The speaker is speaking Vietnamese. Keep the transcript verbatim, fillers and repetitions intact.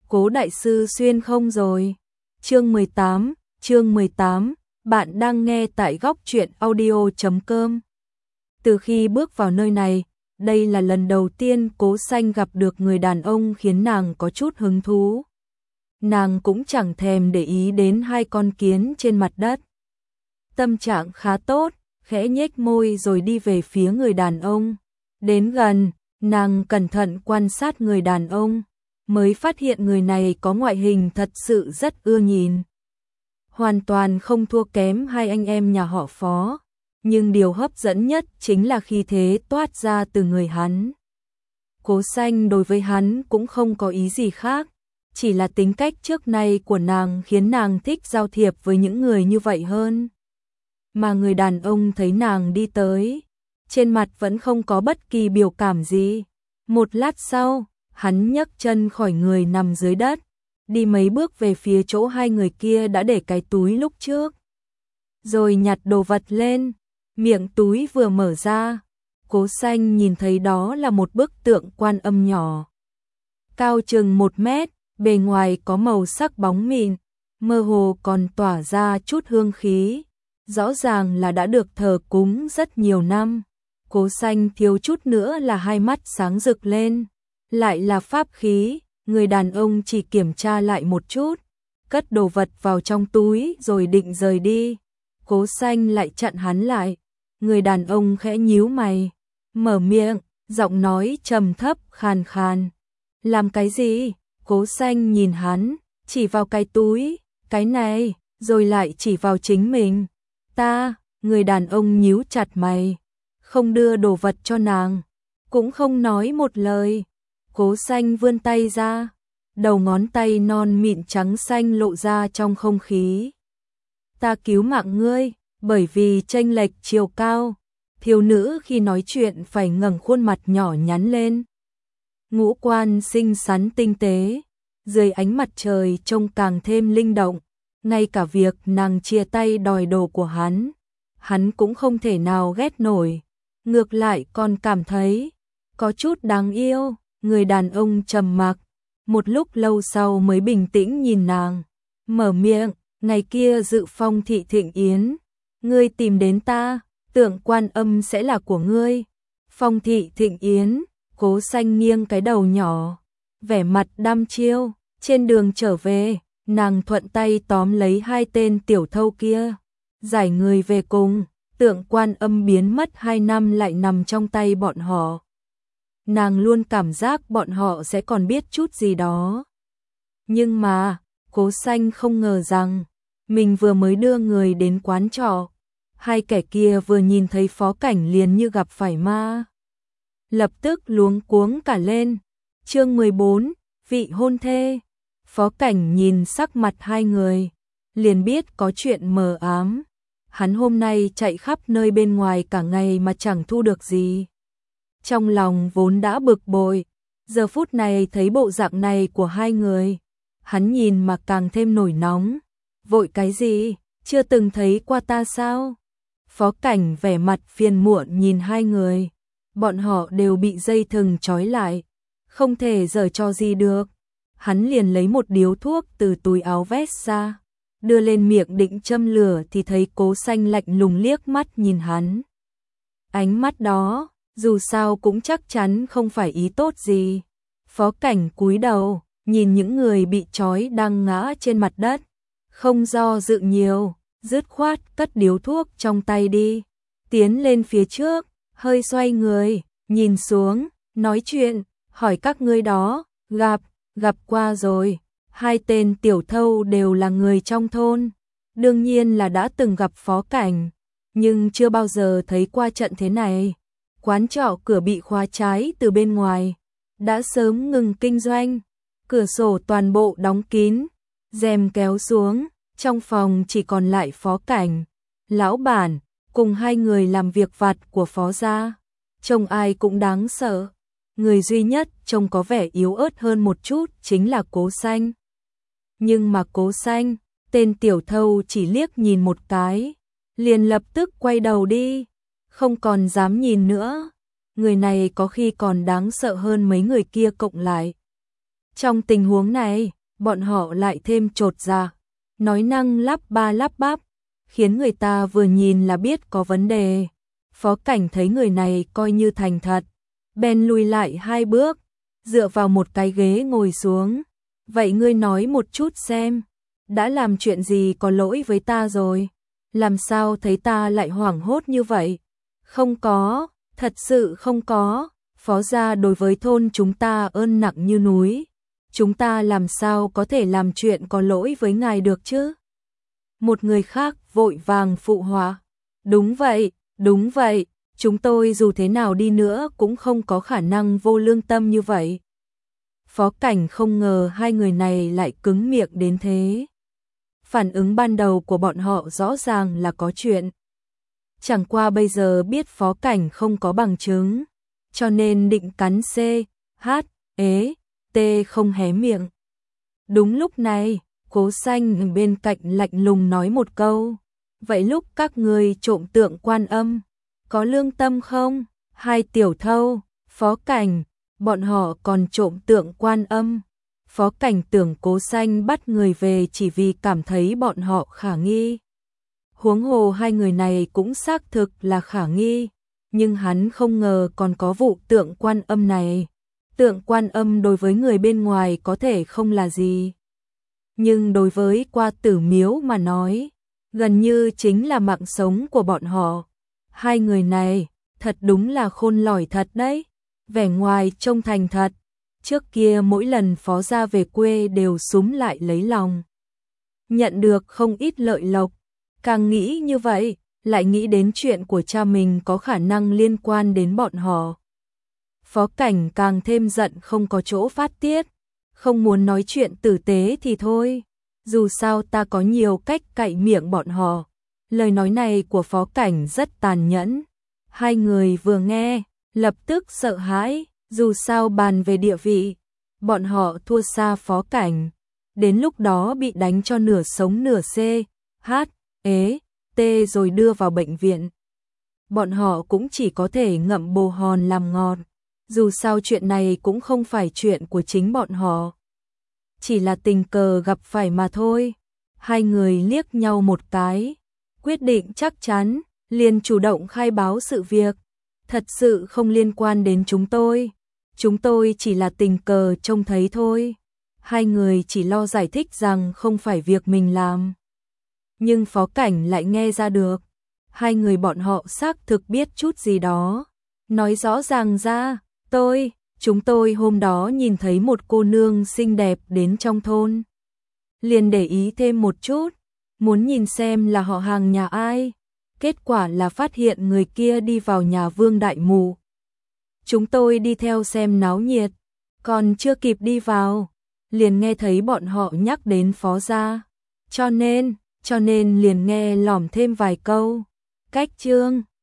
Cố đại sư xuyên không rồi. Chương mười tám, chương mười tám, bạn đang nghe tại góc truyện audio chấm com. Từ khi bước vào nơi này, đây là lần đầu tiên Cố Xanh gặp được người đàn ông khiến nàng có chút hứng thú. Nàng cũng chẳng thèm để ý đến hai con kiến trên mặt đất. Tâm trạng khá tốt, khẽ nhếch môi rồi đi về phía người đàn ông. Đến gần, nàng cẩn thận quan sát người đàn ông, mới phát hiện người này có ngoại hình thật sự rất ưa nhìn. Hoàn toàn không thua kém hai anh em nhà họ Phó, nhưng điều hấp dẫn nhất chính là khí thế toát ra từ người hắn. Cố Xanh đối với hắn cũng không có ý gì khác, chỉ là tính cách trước nay của nàng khiến nàng thích giao thiệp với những người như vậy hơn. Mà người đàn ông thấy nàng đi tới, trên mặt vẫn không có bất kỳ biểu cảm gì. Một lát sau, hắn nhấc chân khỏi người nằm dưới đất, đi mấy bước về phía chỗ hai người kia đã để cái túi lúc trước. Rồi nhặt đồ vật lên, miệng túi vừa mở ra, Cố Xanh nhìn thấy đó là một bức tượng Quan Âm nhỏ. Cao chừng một mét, bề ngoài có màu sắc bóng mịn, mơ hồ còn tỏa ra chút hương khí. Rõ ràng là đã được thờ cúng rất nhiều năm. Cố Xanh thiếu chút nữa là hai mắt sáng rực lên. Lại là pháp khí, người đàn ông chỉ kiểm tra lại một chút, cất đồ vật vào trong túi rồi định rời đi. Cố Xanh lại chặn hắn lại. Người đàn ông khẽ nhíu mày, mở miệng, giọng nói trầm thấp khàn khàn. Làm cái gì? Cố Xanh nhìn hắn, chỉ vào cái túi, cái này, rồi lại chỉ vào chính mình. Ta, người đàn ông nhíu chặt mày, không đưa đồ vật cho nàng, cũng không nói một lời. Cố Xanh vươn tay ra, đầu ngón tay non mịn trắng xanh lộ ra trong không khí. Ta cứu mạng ngươi, bởi vì chênh lệch chiều cao, thiếu nữ khi nói chuyện phải ngẩng khuôn mặt nhỏ nhắn lên. Ngũ quan xinh xắn tinh tế, dưới ánh mặt trời trông càng thêm linh động. Ngay cả việc nàng chia tay đòi đồ của hắn, hắn cũng không thể nào ghét nổi. Ngược lại còn cảm thấy có chút đáng yêu. Người đàn ông trầm mặc, một lúc lâu sau mới bình tĩnh nhìn nàng, mở miệng, ngày kia dự phong thị thịnh yến, ngươi tìm đến ta, tượng Quan Âm sẽ là của ngươi. Phong thị thịnh yến, Cố Xanh nghiêng cái đầu nhỏ, vẻ mặt đăm chiêu. Trên đường trở về, nàng thuận tay tóm lấy hai tên tiểu thâu kia, giải người về cùng. Tượng Quan Âm biến mất hai năm lại nằm trong tay bọn họ. Nàng luôn cảm giác bọn họ sẽ còn biết chút gì đó. Nhưng mà, Cố Xanh không ngờ rằng, mình vừa mới đưa người đến quán trọ, hai kẻ kia vừa nhìn thấy Phó Cảnh liền như gặp phải ma. Lập tức luống cuống cả lên. Chương mười bốn, vị hôn thê. Phó Cảnh nhìn sắc mặt hai người, liền biết có chuyện mờ ám. Hắn hôm nay chạy khắp nơi bên ngoài cả ngày mà chẳng thu được gì. Trong lòng vốn đã bực bội, giờ phút này thấy bộ dạng này của hai người, hắn nhìn mà càng thêm nổi nóng. Vội cái gì, chưa từng thấy qua ta sao? Phó Cảnh vẻ mặt phiền muộn nhìn hai người, bọn họ đều bị dây thừng trói lại, không thể giở trò gì được. Hắn liền lấy một điếu thuốc từ túi áo vest ra, đưa lên miệng định châm lửa thì thấy Cố Xanh lạnh lùng liếc mắt nhìn hắn. Ánh mắt đó, dù sao cũng chắc chắn không phải ý tốt gì. Phó Cảnh cúi đầu, nhìn những người bị trói đang ngã trên mặt đất, không do dự nhiều, dứt khoát cất điếu thuốc trong tay đi, tiến lên phía trước, hơi xoay người, nhìn xuống, nói chuyện, hỏi các ngươi đó, gặp, gặp qua rồi. Hai tên tiểu thâu đều là người trong thôn, đương nhiên là đã từng gặp Phó Cảnh, nhưng chưa bao giờ thấy qua trận thế này. Quán trọ cửa bị khóa trái từ bên ngoài, đã sớm ngừng kinh doanh, cửa sổ toàn bộ đóng kín, rèm kéo xuống, trong phòng chỉ còn lại Phó Cảnh, lão bản, cùng hai người làm việc vặt của Phó gia. Trông ai cũng đáng sợ, người duy nhất trông có vẻ yếu ớt hơn một chút chính là Cố Xanh. Nhưng mà Cố Xanh, tên tiểu thâu chỉ liếc nhìn một cái, liền lập tức quay đầu đi, không còn dám nhìn nữa. Người này có khi còn đáng sợ hơn mấy người kia cộng lại. Trong tình huống này, bọn họ lại thêm chột dạ, nói năng lắp ba lắp bắp, khiến người ta vừa nhìn là biết có vấn đề. Phó Cảnh thấy người này coi như thành thật, bèn lùi lại hai bước, dựa vào một cái ghế ngồi xuống. Vậy ngươi nói một chút xem, đã làm chuyện gì có lỗi với ta rồi? Làm sao thấy ta lại hoảng hốt như vậy? Không có, thật sự không có. Phó gia đối với thôn chúng ta ơn nặng như núi. Chúng ta làm sao có thể làm chuyện có lỗi với ngài được chứ? Một người khác vội vàng phụ họa. Đúng vậy, đúng vậy, chúng tôi dù thế nào đi nữa cũng không có khả năng vô lương tâm như vậy. Phó Cảnh không ngờ hai người này lại cứng miệng đến thế. Phản ứng ban đầu của bọn họ rõ ràng là có chuyện. Chẳng qua bây giờ biết Phó Cảnh không có bằng chứng, cho nên định cắn C, H, ế, T không hé miệng. Đúng lúc này, Cố Xanh bên cạnh lạnh lùng nói một câu. Vậy lúc các người trộm tượng Quan Âm, có lương tâm không? Hai tiểu thâu, Phó Cảnh, bọn họ còn trộm tượng Quan Âm. Phó Cảnh tưởng Cố Xanh bắt người về chỉ vì cảm thấy bọn họ khả nghi. Huống hồ hai người này cũng xác thực là khả nghi, nhưng hắn không ngờ còn có vụ tượng Quan Âm này. Tượng Quan Âm đối với người bên ngoài có thể không là gì, nhưng đối với Qua Tử Miếu mà nói, gần như chính là mạng sống của bọn họ. Hai người này, thật đúng là khôn lỏi thật đấy, vẻ ngoài trông thành thật. Trước kia mỗi lần Phó gia về quê đều súm lại lấy lòng, nhận được không ít lợi lộc. Càng nghĩ như vậy, lại nghĩ đến chuyện của cha mình có khả năng liên quan đến bọn họ. Phó Cảnh càng thêm giận không có chỗ phát tiết, không muốn nói chuyện tử tế thì thôi, dù sao ta có nhiều cách cạy miệng bọn họ. Lời nói này của Phó Cảnh rất tàn nhẫn. Hai người vừa nghe, lập tức sợ hãi, dù sao bàn về địa vị, bọn họ thua xa Phó Cảnh, đến lúc đó bị đánh cho nửa sống nửa C, H, ế, T rồi đưa vào bệnh viện. Bọn họ cũng chỉ có thể ngậm bồ hòn làm ngọt, dù sao chuyện này cũng không phải chuyện của chính bọn họ, chỉ là tình cờ gặp phải mà thôi. Hai người liếc nhau một cái, quyết định chắc chắn, liền chủ động khai báo sự việc. Thật sự không liên quan đến chúng tôi, chúng tôi chỉ là tình cờ trông thấy thôi. Hai người chỉ lo giải thích rằng không phải việc mình làm, nhưng Phó Cảnh lại nghe ra được. Hai người bọn họ xác thực biết chút gì đó. Nói rõ ràng ra, tôi, chúng tôi hôm đó nhìn thấy một cô nương xinh đẹp đến trong thôn, liền để ý thêm một chút, muốn nhìn xem là họ hàng nhà ai. Kết quả là phát hiện người kia đi vào nhà Vương Đại Mù. Chúng tôi đi theo xem náo nhiệt, còn chưa kịp đi vào, liền nghe thấy bọn họ nhắc đến Phó gia. Cho nên, cho nên liền nghe lỏm thêm vài câu. Cách chương